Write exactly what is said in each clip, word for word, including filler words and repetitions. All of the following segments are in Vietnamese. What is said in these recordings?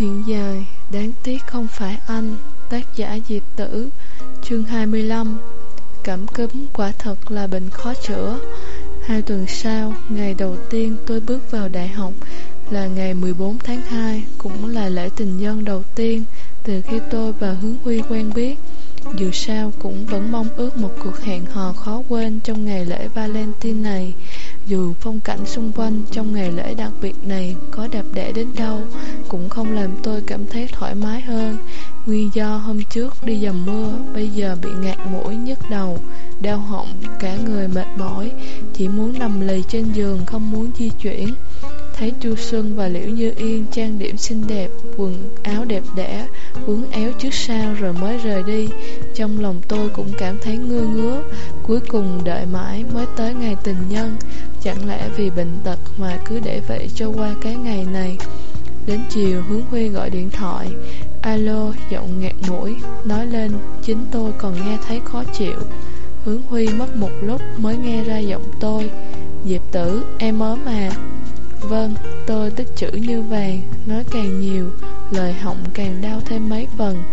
Chuyện dài, đáng tiếc không phải anh. Tác giả Diệp Tử. Chương hai mươi lăm. Cảm cúm quả thật là bệnh khó chữa. Hai tuần sau, ngày đầu tiên tôi bước vào đại học là ngày mười bốn tháng hai, cũng là lễ tình nhân đầu tiên từ khi tôi và Hướng Huy quen biết. Dù sao cũng vẫn mong ước một cuộc hẹn hò khó quên trong ngày lễ Valentine này. Dù phong cảnh xung quanh trong ngày lễ đặc biệt này có đẹp đẽ đến đâu, cũng không làm tôi cảm thấy thoải mái hơn. Nguyên do hôm trước đi dầm mưa, bây giờ bị ngạt mũi, nhức đầu, đau họng, cả người mệt mỏi, chỉ muốn nằm lì trên giường, không muốn di chuyển. Thấy Chu Xuân và Liễu Như Yên trang điểm xinh đẹp, quần áo đẹp đẽ, uốn éo trước sau rồi mới rời đi, trong lòng tôi cũng cảm thấy ngứa ngứa. Cuối cùng đợi mãi mới tới ngày tình nhân. Chẳng lẽ vì bệnh tật mà cứ để vậy cho qua cái ngày này? Đến chiều, Hướng Huy gọi điện thoại. Alo, giọng nghẹt mũi, nói lên chính tôi còn nghe thấy khó chịu. Hướng Huy mất một lúc mới nghe ra giọng tôi. Diệp Tử, em ốm à? Vâng, tôi tích chữ như vàng, nói càng nhiều, lời họng càng đau thêm mấy phần.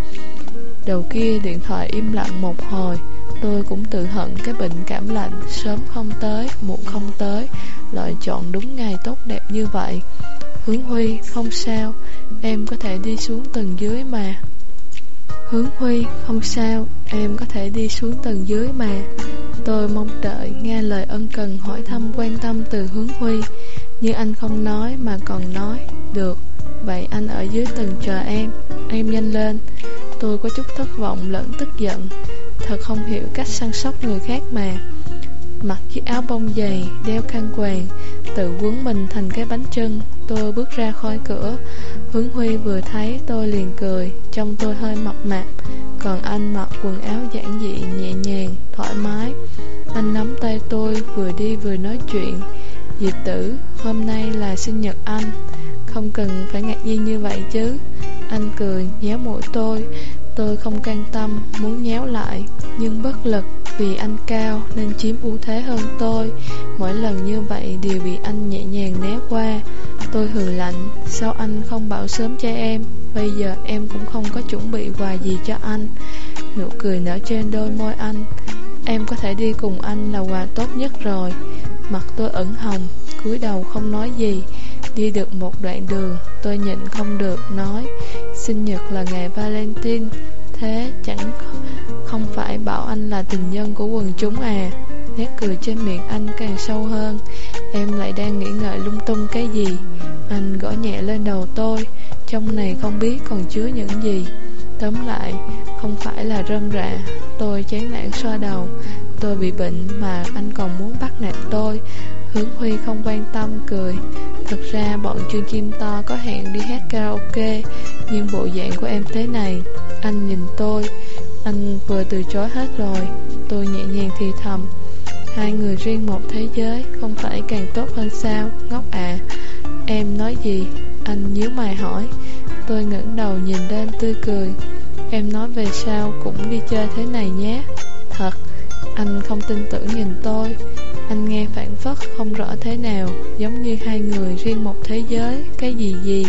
Đầu kia điện thoại im lặng một hồi. Tôi cũng tự hận cái bệnh cảm lạnh, sớm không tới, muộn không tới, lại chọn đúng ngày tốt đẹp như vậy. Hướng Huy, không sao, em có thể đi xuống tầng dưới mà. Hướng Huy, không sao, em có thể đi xuống tầng dưới mà. Tôi mong đợi nghe lời ân cần hỏi thăm quan tâm từ Hướng Huy, nhưng anh không nói mà còn nói. Được, vậy anh ở dưới tầng chờ em, em nhanh lên. Tôi có chút thất vọng lẫn tức giận. Thật không hiểu cách săn sóc người khác mà. Mặc chiếc áo bông dày, đeo khăn quàng, tự quấn mình thành cái bánh trưng, tôi bước ra khỏi cửa. Hướng Huy vừa thấy tôi liền cười, trông tôi hơi mập mạp, còn anh mặc quần áo giản dị, nhẹ nhàng, thoải mái. Anh nắm tay tôi vừa đi vừa nói chuyện. Diệp Tử, hôm nay là sinh nhật anh, không cần phải ngạc nhiên như vậy chứ. Anh cười, nhéo mũi tôi. Tôi không can tâm, muốn nhéo lại, nhưng bất lực vì anh cao nên chiếm ưu thế hơn tôi. Mỗi lần như vậy đều bị anh nhẹ nhàng né qua. Tôi hừ lạnh, sao anh không bảo sớm cho em? Bây giờ em cũng không có chuẩn bị quà gì cho anh. Nụ cười nở trên đôi môi anh. Em có thể đi cùng anh là quà tốt nhất rồi. Mặt tôi ửng hồng, cúi đầu không nói gì. Đi được một đoạn đường, tôi nhịn không được nói, sinh nhật là ngày Valentine, thế chẳng không phải bảo anh là tình nhân của quần chúng à? Nét cười trên miệng anh càng sâu hơn. Em lại đang nghĩ ngợi lung tung cái gì? Anh gõ nhẹ lên đầu tôi. Trong này không biết còn chứa những gì. Tóm lại, không phải là rơm rạ. Tôi chán nản xoa đầu. Tôi bị bệnh mà anh còn muốn bắt nạt tôi. Hướng Huy không quan tâm, cười. Thật ra bọn Trương Chim To có hẹn đi hát karaoke, nhưng bộ dạng của em thế này. Anh nhìn tôi. Anh vừa từ chối hết rồi. Tôi nhẹ nhàng thì thầm. Hai người riêng một thế giới, không phải càng tốt hơn sao? Ngốc à. Em nói gì? Anh nhíu mày hỏi. Tôi ngẩng đầu nhìn lên tươi cười. Em nói về sau cũng đi chơi thế này nhé. Thật. Anh không tin tưởng nhìn tôi. Anh nghe phảng phất không rõ thế nào, giống như hai người riêng một thế giới. Cái gì gì?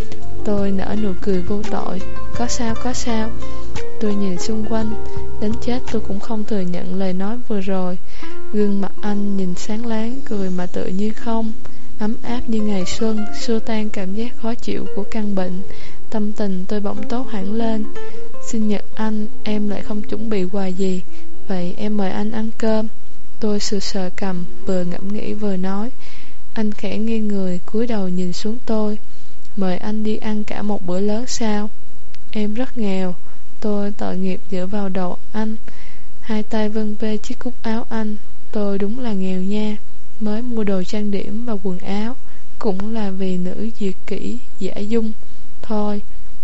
Tôi nở nụ cười vô tội. Có sao có sao? Tôi nhìn xung quanh. Đến chết tôi cũng không thừa nhận lời nói vừa rồi. Gương mặt anh nhìn sáng láng, cười mà tự như không, ấm áp như ngày xuân, xua tan cảm giác khó chịu của căn bệnh. Tâm tình tôi bỗng tốt hẳn lên. Sinh nhật anh, em lại không chuẩn bị quà gì. Vậy em mời anh ăn cơm. Tôi sờ sờ cằm, vừa ngẫm nghĩ vừa nói. Anh khẽ nghiêng người, cúi đầu nhìn xuống tôi. Mời anh đi ăn cả một bữa lớn sao? Em rất nghèo. Tôi tội nghiệp dựa vào đầu anh, hai tay vân vê chiếc cúc áo anh. Tôi đúng là nghèo nha. Mới mua đồ trang điểm và quần áo, cũng là vì nữ diệt kỷ, giả dung. Thôi.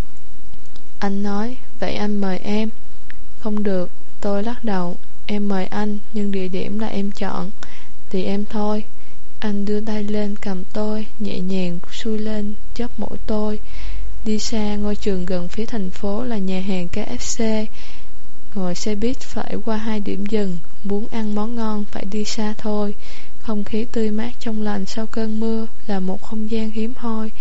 Anh nói, vậy anh mời em. Không được. Tôi lắc đầu. Em mời anh, nhưng địa điểm là em chọn. Thì em thôi. Anh đưa tay lên cầm tôi, nhẹ nhàng xuôi lên chóp mũi tôi. Đi xa ngôi trường gần phía thành phố là nhà hàng ca ép xê. Ngồi xe buýt phải qua hai điểm dừng. Muốn ăn món ngon phải đi xa thôi. Không khí tươi mát trong lành sau cơn mưa là một không gian hiếm hoi.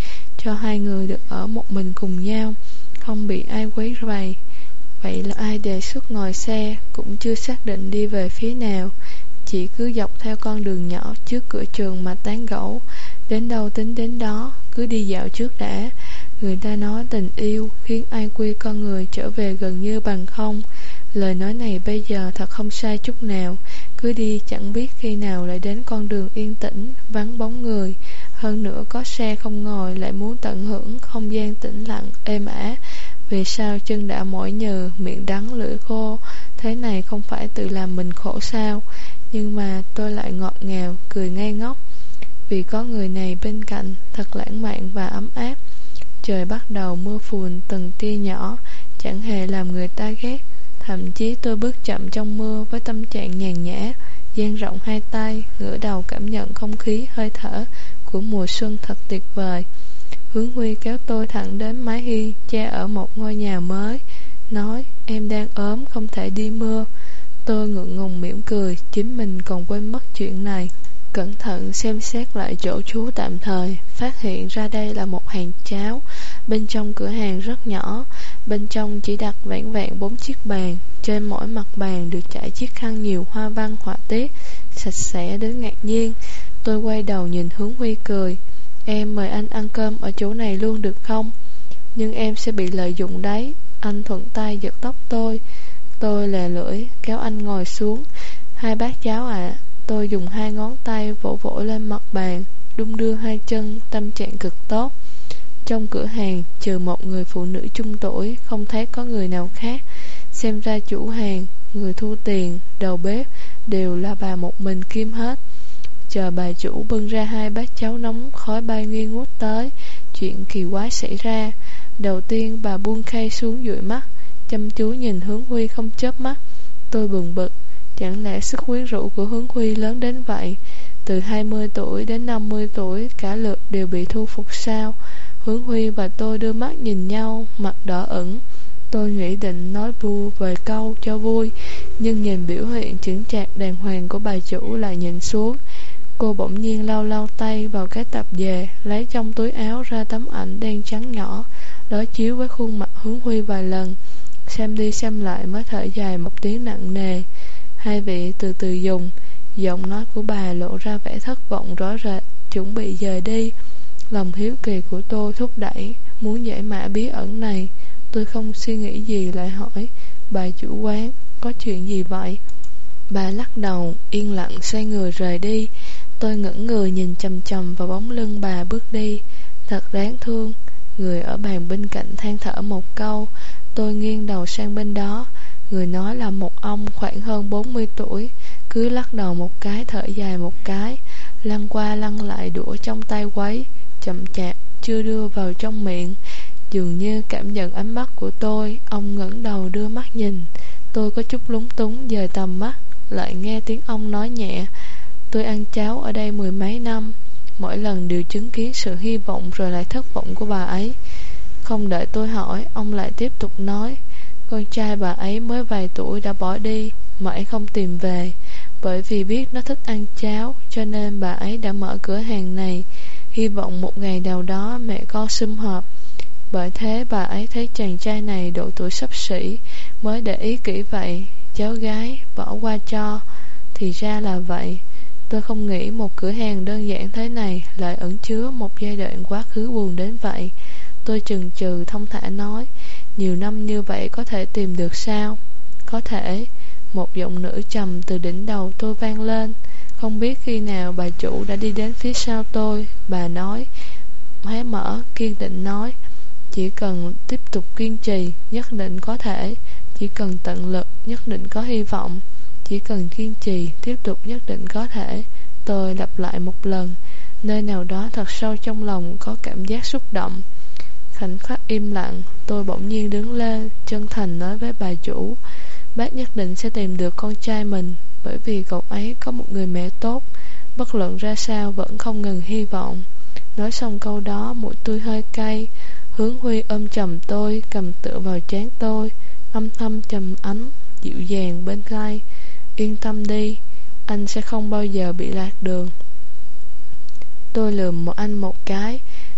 cho hai người được ở một mình cùng nhau, không bị ai quấy rầy. Vậy là ai đề xuất ngồi xe, cũng chưa xác định đi về phía nào, chỉ cứ dọc theo con đường nhỏ trước cửa trường mà tán gẫu, đến đâu tính đến đó, cứ đi dạo trước đã. Người ta nói tình yêu khiến ai quy con người trở về gần như bằng không. Lời nói này bây giờ thật không sai chút nào. Cứ đi chẳng biết khi nào lại đến con đường yên tĩnh, vắng bóng người. Hơn nữa có xe không ngồi, lại muốn tận hưởng không gian tĩnh lặng, êm ả. Vì sao chân đã mỏi nhừ, miệng đắng lưỡi khô? Thế này không phải tự làm mình khổ sao? Nhưng mà tôi lại ngọt ngào, cười ngây ngốc. Vì có người này bên cạnh, thật lãng mạn và ấm áp. Trời bắt đầu mưa phùn từng tia nhỏ, chẳng hề làm người ta ghét. Thậm chí tôi bước chậm trong mưa với tâm trạng nhàn nhã, dang rộng hai tay, ngửa đầu cảm nhận không khí hơi thở của mùa xuân thật tuyệt vời. Hướng Huy kéo tôi thẳng đến mái hiên che ở một ngôi nhà mới, nói em đang ốm không thể đi mưa. Tôi ngượng ngùng mỉm cười, chính mình còn quên mất chuyện này. Cẩn thận xem xét lại chỗ trú tạm thời, phát hiện ra đây là một hàng cháo. Bên trong cửa hàng rất nhỏ, bên trong chỉ đặt vẻn vẹn bốn chiếc bàn. Trên mỗi mặt bàn được trải chiếc khăn nhiều hoa văn họa tiết, sạch sẽ đến ngạc nhiên. Tôi quay đầu nhìn Hướng Huy cười, em mời anh ăn cơm ở chỗ này luôn được không? Nhưng em sẽ bị lợi dụng đấy. Anh thuận tay giật tóc tôi. Tôi lè lưỡi kéo anh ngồi xuống. Hai bát cháo ạ. À. Tôi dùng hai ngón tay vỗ vỗ lên mặt bàn, đung đưa hai chân, tâm trạng cực tốt. Trong cửa hàng, trừ một người phụ nữ trung tuổi, không thấy có người nào khác. Xem ra chủ hàng, người thu tiền, đầu bếp đều là bà một mình kiêm hết. Chờ bà chủ bưng ra hai bát cháo nóng, khói bay nghi ngút tới. Chuyện kỳ quái xảy ra. Đầu tiên bà buông khay xuống dụi mắt, chăm chú nhìn Hướng Huy không chớp mắt. Tôi bừng bực. Chẳng lẽ sức quyến rũ của Hướng Huy lớn đến vậy? Từ hai mươi tuổi đến năm mươi tuổi, cả lượt đều bị thu phục sao? Hướng Huy và tôi đưa mắt nhìn nhau, mặt đỏ ửng. Tôi nghĩ định nói vui vài câu cho vui, nhưng nhìn biểu hiện chững chạc đàng hoàng của bà chủ lại nhìn xuống. Cô bỗng nhiên lau lau tay vào cái tạp dề, lấy trong túi áo ra tấm ảnh đen trắng nhỏ, đối chiếu với khuôn mặt Hướng Huy vài lần. Xem đi xem lại mới thở dài một tiếng nặng nề. Hai vị từ từ dùng. Giọng nói của bà lộ ra vẻ thất vọng rõ rệt, chuẩn bị rời đi. Lòng hiếu kỳ của tôi thúc đẩy, muốn giải mã bí ẩn này. Tôi không suy nghĩ gì lại hỏi, bà chủ quán, có chuyện gì vậy? Bà lắc đầu, yên lặng xoay người rời đi. Tôi ngẩn người nhìn chằm chằm vào bóng lưng bà bước đi. Thật đáng thương. Người ở bàn bên cạnh than thở một câu. Tôi nghiêng đầu sang bên đó. Người nói là một ông khoảng hơn bốn mươi tuổi, cứ lắc đầu một cái thở dài một cái, lăn qua lăn lại đũa trong tay quấy, chậm chạp chưa đưa vào trong miệng. Dường như cảm nhận ánh mắt của tôi, ông ngẩng đầu đưa mắt nhìn. Tôi có chút lúng túng dời tầm mắt, lại nghe tiếng ông nói nhẹ, tôi ăn cháo ở đây mười mấy năm, mỗi lần đều chứng kiến sự hy vọng rồi lại thất vọng của bà ấy. Không đợi tôi hỏi, ông lại tiếp tục nói, con trai bà ấy mới vài tuổi đã bỏ đi, mãi không tìm về. Bởi vì biết nó thích ăn cháo, cho nên bà ấy đã mở cửa hàng này, hy vọng một ngày nào đó mẹ con sum họp. Bởi thế bà ấy thấy chàng trai này độ tuổi xấp xỉ, mới để ý kỹ vậy, cháu gái bỏ qua cho. Thì ra là vậy. Tôi không nghĩ một cửa hàng đơn giản thế này lại ẩn chứa một giai đoạn quá khứ buồn đến vậy. Tôi chần chừ thông thả nói, nhiều năm như vậy có thể tìm được sao? Có thể. Một giọng nữ trầm từ đỉnh đầu tôi vang lên. Không biết khi nào bà chủ đã đi đến phía sau tôi. Bà nói, hé mở, kiên định nói, chỉ cần tiếp tục kiên trì, nhất định có thể. Chỉ cần tận lực, nhất định có hy vọng. Chỉ cần kiên trì, tiếp tục nhất định có thể. Tôi lặp lại một lần. Nơi nào đó thật sâu trong lòng có cảm giác xúc động. Khoảnh khắc im lặng, tôi bỗng nhiên đứng lên, chân thành nói với bà chủ, bác nhất định sẽ tìm được con trai mình, bởi vì cậu ấy có một người mẹ tốt, bất luận ra sao vẫn không ngừng hy vọng. Nói xong câu đó, mũi tôi hơi cay. Hướng Huy ôm chầm tôi, cầm tựa vào trán tôi, âm thầm trầm ấm, dịu dàng bên tai, yên tâm đi, anh sẽ không bao giờ bị lạc đường. Tôi lườm một anh một cái.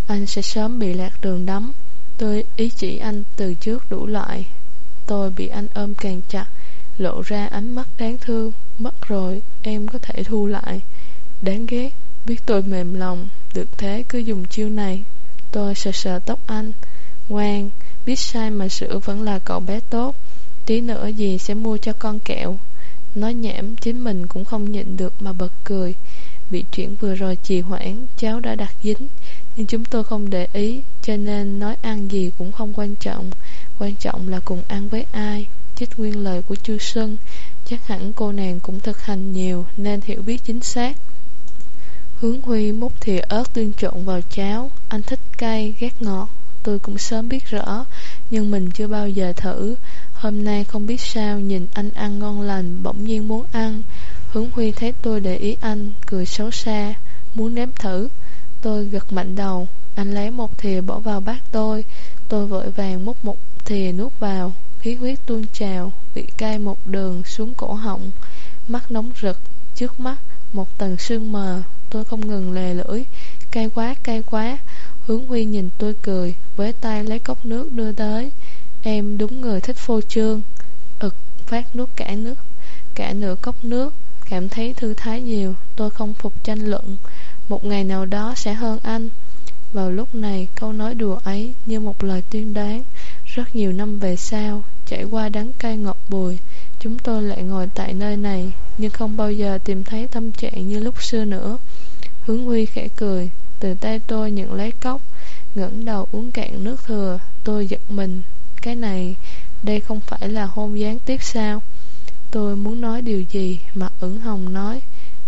anh sẽ sớm bị lạc đường đắm. Tôi ý chỉ anh từ trước đủ loại. Tôi bị anh ôm càng chặt, lộ ra ánh mắt đáng thương. Mất rồi, em có thể thu lại. Đáng ghét, biết tôi mềm lòng, được thế cứ dùng chiêu này. Tôi sờ sờ tóc anh. Ngoan, biết sai mà sửa, vẫn là cậu bé tốt. Tí nữa dì sẽ mua cho con kẹo. Nói nhảm, chính mình cũng không nhịn được mà bật cười. Bị chuyện vừa rồi trì hoãn, cháu đã đặt dính. Nhưng chúng tôi không để ý, cho nên nói ăn gì cũng không quan trọng. Quan trọng là cùng ăn với ai. Trích nguyên lời của Chu Xuân. Chắc hẳn cô nàng cũng thực hành nhiều nên hiểu biết chính xác. Hướng Huy múc thìa ớt tương trộn vào cháo. Anh thích cay, ghét ngọt. Tôi cũng sớm biết rõ, nhưng mình chưa bao giờ thử. Hôm nay không biết sao, nhìn anh ăn ngon lành, bỗng nhiên muốn ăn. Hướng Huy thấy tôi để ý anh, cười xấu xa, muốn nếm thử. Tôi gật mạnh đầu. Anh lấy một thìa bỏ vào bát tôi. Tôi vội vàng múc một thìa nuốt vào. Khí huyết tuôn trào, vị cay một đường xuống cổ họng. Mắt nóng rực, trước mắt một tầng sương mờ. Tôi không ngừng lè lưỡi. Cay quá, cay quá. Hướng Huy nhìn tôi cười, với tay lấy cốc nước đưa tới. Em đúng người thích phô trương. Ực, phát nuốt cả nước, cả nửa cốc nước. Cảm thấy thư thái nhiều. Tôi không phục tranh luận. Một ngày nào đó sẽ hơn anh. Vào lúc này, câu nói đùa ấy như một lời tiên đoán. Rất nhiều năm về sau, trải qua đắng cay ngọt bùi, chúng tôi lại ngồi tại nơi này, nhưng không bao giờ tìm thấy tâm trạng như lúc xưa nữa. Hướng Huy khẽ cười, từ tay tôi nhận lấy cốc, ngẩng đầu uống cạn nước thừa. Tôi giật mình. Cái này, đây không phải là hôn gián tiếp sao? Tôi muốn nói điều gì, mặt ửng hồng nói,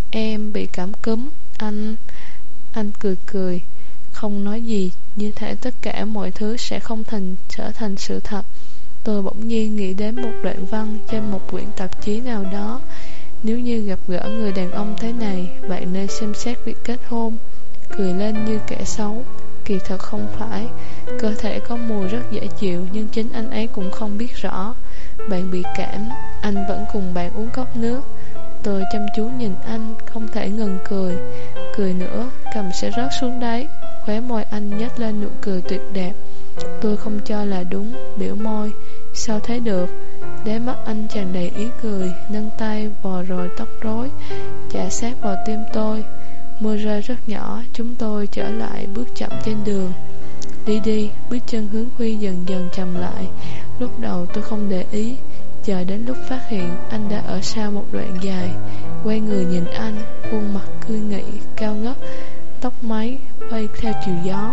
em bị cảm cúm. Anh... Anh cười cười, không nói gì, như thể tất cả mọi thứ sẽ không thành trở thành sự thật. Tôi bỗng nhiên nghĩ đến một đoạn văn trên một quyển tạp chí nào đó. Nếu như gặp gỡ người đàn ông thế này, bạn nên xem xét việc kết hôn. Cười lên như kẻ xấu. Kỳ thật không phải. Cơ thể có mùi rất dễ chịu, nhưng chính anh ấy cũng không biết rõ. Bạn bị cảm, anh vẫn cùng bạn uống cốc nước. Tôi chăm chú nhìn anh, không thể ngừng cười. Cười nữa, cầm sẽ rớt xuống đáy. Khóe môi anh nhếch lên nụ cười tuyệt đẹp. Tôi không cho là đúng, biểu môi. Sao thế được? Đáy mắt anh tràn đầy ý cười, nâng tay vò rồi tóc rối, chà sát vào tim tôi. Mưa rơi rất nhỏ, chúng tôi trở lại bước chậm trên đường. Đi đi, bước chân Hướng Huy dần dần chậm lại. Lúc đầu tôi không để ý, chờ đến lúc phát hiện anh đã ở sau một đoạn dài. Quay người nhìn anh, khuôn mặt cương nghị, cao ngất, tóc máy bay theo chiều gió.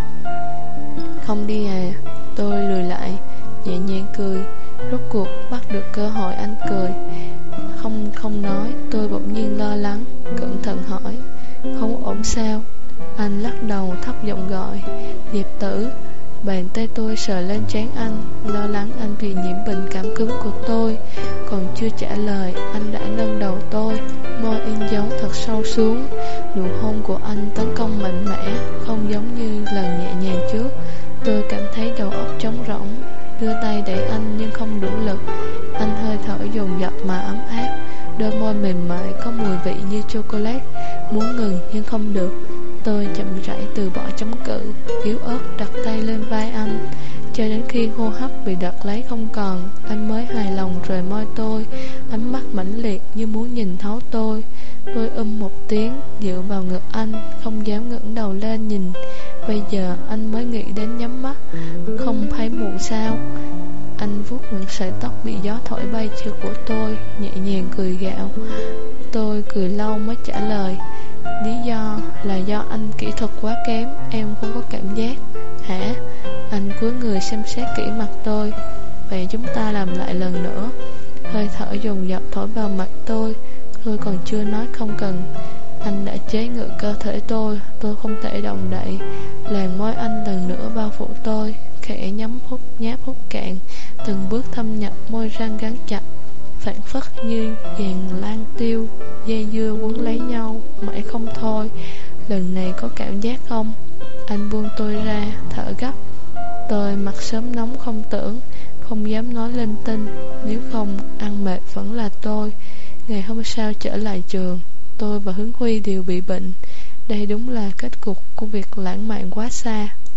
Không đi à? Tôi lùi lại, nhẹ nhàng cười. Rốt cuộc bắt được cơ hội anh cười. Không không nói. Tôi bỗng nhiên lo lắng, cẩn thận hỏi, không ổn sao? Anh lắc đầu, thấp giọng gọi, Diệp Tử. Bàn tay tôi sờ lên trán anh, lo lắng anh bị nhiễm bệnh cảm cúm của tôi. Còn chưa trả lời, anh đã nâng đầu tôi, môi in dấu thật sâu xuống. Nụ hôn của anh tấn công mạnh mẽ, không giống như lần nhẹ nhàng trước. Tôi cảm thấy đầu óc trống rỗng, đưa tay đẩy anh nhưng không đủ lực. Anh hơi thở dồn dập mà ấm áp, đôi môi mềm mại có mùi vị như chocolate. Muốn ngừng nhưng không được. Tôi chậm rãi từ bỏ chống cự, yếu ớt đặt tay lên vai anh. Cho đến khi hô hấp bị đợt lấy không còn, anh mới hài lòng rời môi tôi, ánh mắt mãnh liệt như muốn nhìn thấu tôi. Tôi ưm một tiếng, dựa vào ngực anh, không dám ngẩng đầu lên nhìn. Bây giờ anh mới nghĩ đến nhắm mắt. Không thấy muộn sao? Anh vuốt những sợi tóc bị gió thổi bay chiều của tôi, nhẹ nhàng cười gạo. Tôi cười lâu mới trả lời, lý do là do anh kỹ thuật quá kém, em không có cảm giác. Hả? Anh cúi người xem xét kỹ mặt tôi. Vậy chúng ta làm lại lần nữa. Hơi thở dồn dập thổi vào mặt tôi. Tôi còn chưa nói không cần, anh đã chế ngự cơ thể tôi. Tôi không thể động đậy. Làn môi anh lần nữa bao phủ tôi, khẽ nhắm hút nháp hút cạn, từng bước thâm nhập môi răng gắn chặt, phảng phất như dàn lan tiêu dây dưa quấn lấy nhau mãi không thôi. Lần này có cảm giác không? Anh buông tôi ra, thở gấp. Tôi mặt sớm nóng không tưởng, không dám nói linh tinh. Nếu không, ăn mệt vẫn là tôi. Ngày hôm sau trở lại trường, tôi và Hướng Huy đều bị bệnh. Đây đúng là kết cục của việc lãng mạn quá xa.